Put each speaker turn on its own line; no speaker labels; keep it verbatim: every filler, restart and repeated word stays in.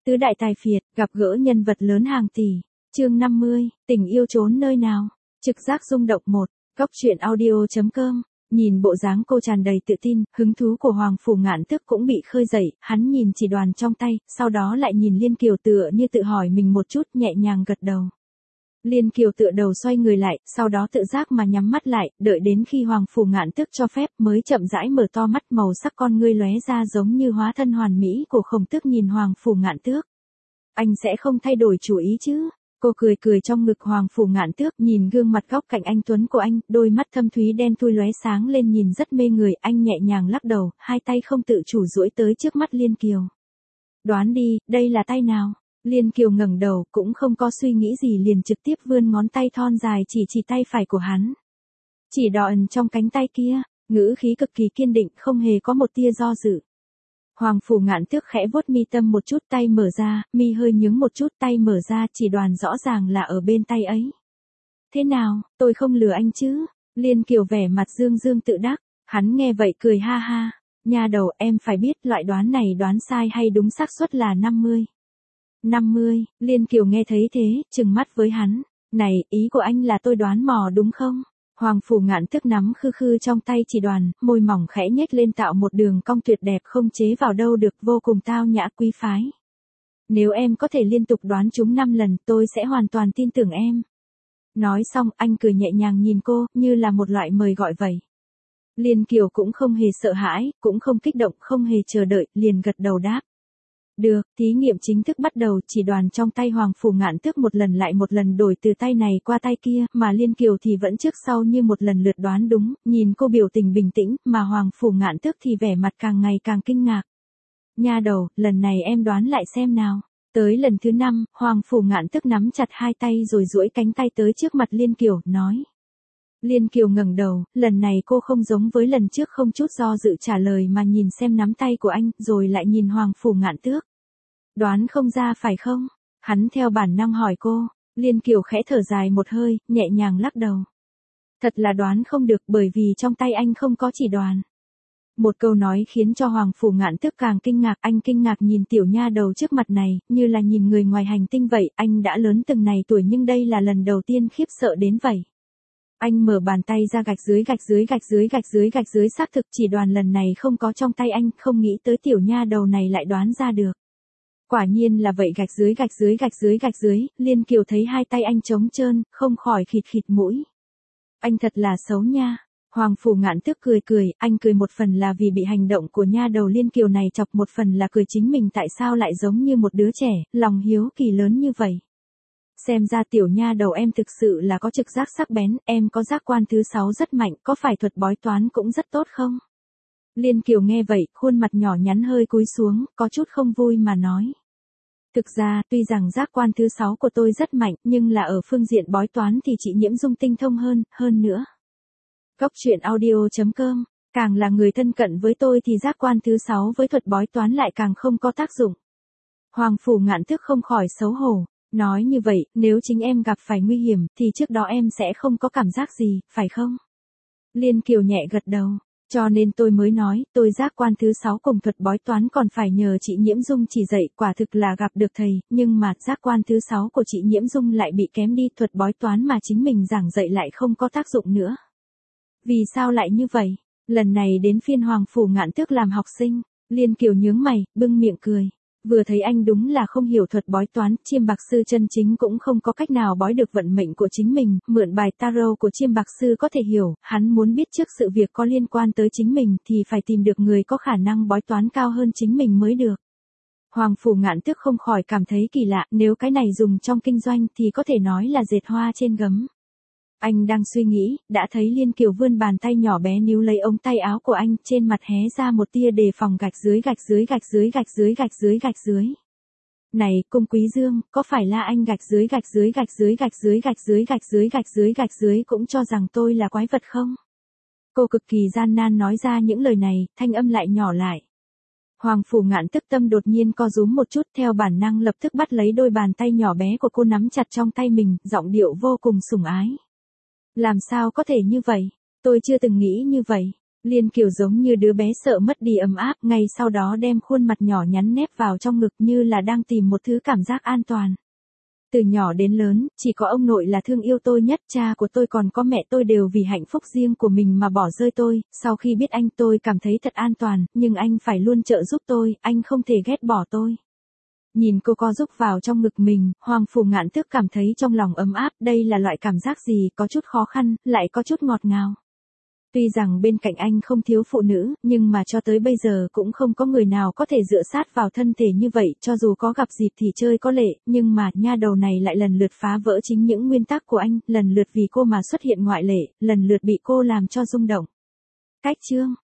Tứ đại tài phiệt, gặp gỡ nhân vật lớn hàng tỷ. Chương năm mươi, tình yêu trốn nơi nào? Trực giác rung động một. Góc truyện audio chấm com. Nhìn bộ dáng cô tràn đầy tự tin, hứng thú của Hoàng Phủ Ngạn Tước cũng bị khơi dậy, hắn nhìn chỉ đoàn trong tay, sau đó lại nhìn Liên Kiều tựa như tự hỏi mình một chút, nhẹ nhàng gật đầu. Liên Kiều tựa đầu xoay người lại, sau đó tự giác mà nhắm mắt lại, đợi đến khi Hoàng Phủ Ngạn Tước cho phép mới chậm rãi mở to mắt, màu sắc con ngươi lóe ra giống như hóa thân hoàn mỹ của Khổng Tước nhìn Hoàng Phủ Ngạn Tước. Anh sẽ không thay đổi chủ ý chứ? Cô cười cười trong ngực Hoàng Phủ Ngạn Tước, nhìn gương mặt góc cạnh anh tuấn của anh, đôi mắt thâm thúy đen thui lóe sáng lên nhìn rất mê người, anh nhẹ nhàng lắc đầu, hai tay không tự chủ duỗi tới trước mắt Liên Kiều. Đoán đi, đây là tay nào? Liên Kiều ngẩng đầu, cũng không có suy nghĩ gì liền trực tiếp vươn ngón tay thon dài chỉ chỉ tay phải của hắn. Chỉ đòn trong cánh tay kia, ngữ khí cực kỳ kiên định, không hề có một tia do dự. Hoàng Phủ Ngạn Tước khẽ vuốt mi tâm một chút, tay mở ra, mi hơi nhướng một chút, tay mở ra, chỉ đoàn rõ ràng là ở bên tay ấy. Thế nào, tôi không lừa anh chứ? Liên Kiều vẻ mặt dương dương tự đắc, hắn nghe vậy cười ha ha, nha đầu em phải biết loại đoán này đoán sai hay đúng xác suất là năm mươi. năm mươi, Liên Kiều nghe thấy thế, trừng mắt với hắn, này, ý của anh là tôi đoán mò đúng không? Hoàng Phủ Ngạn Tước nắm khư khư trong tay chỉ đoàn, môi mỏng khẽ nhếch lên tạo một đường cong tuyệt đẹp không chế vào đâu được, vô cùng tao nhã quý phái. Nếu em có thể liên tục đoán chúng năm lần, tôi sẽ hoàn toàn tin tưởng em. Nói xong, anh cười nhẹ nhàng nhìn cô, như là một loại mời gọi vậy. Liên Kiều cũng không hề sợ hãi, cũng không kích động, không hề chờ đợi, liền gật đầu đáp. Được, thí nghiệm chính thức bắt đầu, chỉ đoàn trong tay Hoàng Phủ Ngạn Tước một lần lại một lần đổi từ tay này qua tay kia, mà Liên Kiều thì vẫn trước sau như một lần lượt đoán đúng, nhìn cô biểu tình bình tĩnh, mà Hoàng Phủ Ngạn Tước thì vẻ mặt càng ngày càng kinh ngạc. Nha đầu, lần này em đoán lại xem nào. Tới lần thứ năm, Hoàng Phủ Ngạn Tước nắm chặt hai tay rồi duỗi cánh tay tới trước mặt Liên Kiều, nói. Liên Kiều ngẩng đầu, lần này cô không giống với lần trước không chút do dự trả lời mà nhìn xem nắm tay của anh, rồi lại nhìn Hoàng Phủ Ngạn Tước. Đoán không ra phải không? Hắn theo bản năng hỏi cô, Liên Kiều khẽ thở dài một hơi, nhẹ nhàng lắc đầu. Thật là đoán không được bởi vì trong tay anh không có chỉ đoàn. Một câu nói khiến cho Hoàng Phủ Ngạn Tước càng kinh ngạc, anh kinh ngạc nhìn tiểu nha đầu trước mặt này, như là nhìn người ngoài hành tinh vậy, anh đã lớn từng này tuổi nhưng đây là lần đầu tiên khiếp sợ đến vậy. Anh mở bàn tay ra gạch dưới gạch dưới gạch dưới gạch dưới gạch dưới xác thực chỉ đoàn lần này không có trong tay anh, không nghĩ tới tiểu nha đầu này lại đoán ra được. Quả nhiên là vậy gạch dưới gạch dưới gạch dưới gạch dưới, Liên Kiều thấy hai tay anh trống trơn, không khỏi khịt khịt mũi. Anh thật là xấu nha. Hoàng Phủ Ngạn Tước cười cười, anh cười một phần là vì bị hành động của nha đầu Liên Kiều này chọc, một phần là cười chính mình tại sao lại giống như một đứa trẻ, lòng hiếu kỳ lớn như vậy. Xem ra tiểu nha đầu em thực sự là có trực giác sắc bén, em có giác quan thứ sáu rất mạnh, có phải thuật bói toán cũng rất tốt không? Liên Kiều nghe vậy, khuôn mặt nhỏ nhắn hơi cúi xuống, có chút không vui mà nói. Thực ra, tuy rằng giác quan thứ sáu của tôi rất mạnh, nhưng là ở phương diện bói toán thì chị Nhiễm Dung tinh thông hơn, hơn nữa. Góc truyện audio chấm com, càng là người thân cận với tôi thì giác quan thứ sáu với thuật bói toán lại càng không có tác dụng. Hoàng Phủ Ngạn Tước không khỏi xấu hổ, nói như vậy, nếu chính em gặp phải nguy hiểm, thì trước đó em sẽ không có cảm giác gì, phải không? Liên Kiều nhẹ gật đầu. Cho nên tôi mới nói, tôi giác quan thứ sáu cùng thuật bói toán còn phải nhờ chị Nhiễm Dung chỉ dạy, quả thực là gặp được thầy, nhưng mà giác quan thứ sáu của chị Nhiễm Dung lại bị kém đi, thuật bói toán mà chính mình giảng dạy lại không có tác dụng nữa. Vì sao lại như vậy? Lần này đến phiên Hoàng Phủ Ngạn Tước làm học sinh, Liên Kiều nhướng mày, bưng miệng cười. Vừa thấy anh đúng là không hiểu thuật bói toán, Chiêm Bạc Sư chân chính cũng không có cách nào bói được vận mệnh của chính mình, mượn bài tarot của Chiêm Bạc Sư có thể hiểu, hắn muốn biết trước sự việc có liên quan tới chính mình thì phải tìm được người có khả năng bói toán cao hơn chính mình mới được. Hoàng Phủ Ngạn Tước không khỏi cảm thấy kỳ lạ, nếu cái này dùng trong kinh doanh thì có thể nói là dệt hoa trên gấm. Anh đang suy nghĩ, đã thấy Liên Kiều vươn bàn tay nhỏ bé níu lấy ống tay áo của anh, trên mặt hé ra một tia đề phòng gạch dưới gạch dưới gạch dưới gạch dưới gạch dưới gạch dưới. Này, Cung Quý Dương, có phải là anh gạch dưới gạch dưới gạch dưới gạch dưới gạch dưới gạch dưới gạch dưới gạch dưới cũng cho rằng tôi là quái vật không? Cô cực kỳ gian nan nói ra những lời này, thanh âm lại nhỏ lại. Hoàng Phủ Ngạn Tước tâm đột nhiên co rúm một chút, theo bản năng lập tức bắt lấy đôi bàn tay nhỏ bé của cô nắm chặt trong tay mình, giọng điệu vô cùng sủng ái. Làm sao có thể như vậy? Tôi chưa từng nghĩ như vậy. Liên Kiều giống như đứa bé sợ mất đi ấm áp, ngay sau đó đem khuôn mặt nhỏ nhắn nép vào trong ngực như là đang tìm một thứ cảm giác an toàn. Từ nhỏ đến lớn, chỉ có ông nội là thương yêu tôi nhất, cha của tôi còn có mẹ tôi đều vì hạnh phúc riêng của mình mà bỏ rơi tôi, sau khi biết anh tôi cảm thấy thật an toàn, nhưng anh phải luôn trợ giúp tôi, anh không thể ghét bỏ tôi. Nhìn cô co giúp vào trong ngực mình, Hoàng Phủ Ngạn Tước cảm thấy trong lòng ấm áp, đây là loại cảm giác gì, có chút khó khăn, lại có chút ngọt ngào. Tuy rằng bên cạnh anh không thiếu phụ nữ, nhưng mà cho tới bây giờ cũng không có người nào có thể dựa sát vào thân thể như vậy, cho dù có gặp dịp thì chơi có lệ, nhưng mà nha đầu này lại lần lượt phá vỡ chính những nguyên tắc của anh, lần lượt vì cô mà xuất hiện ngoại lệ, lần lượt bị cô làm cho rung động. Cách chương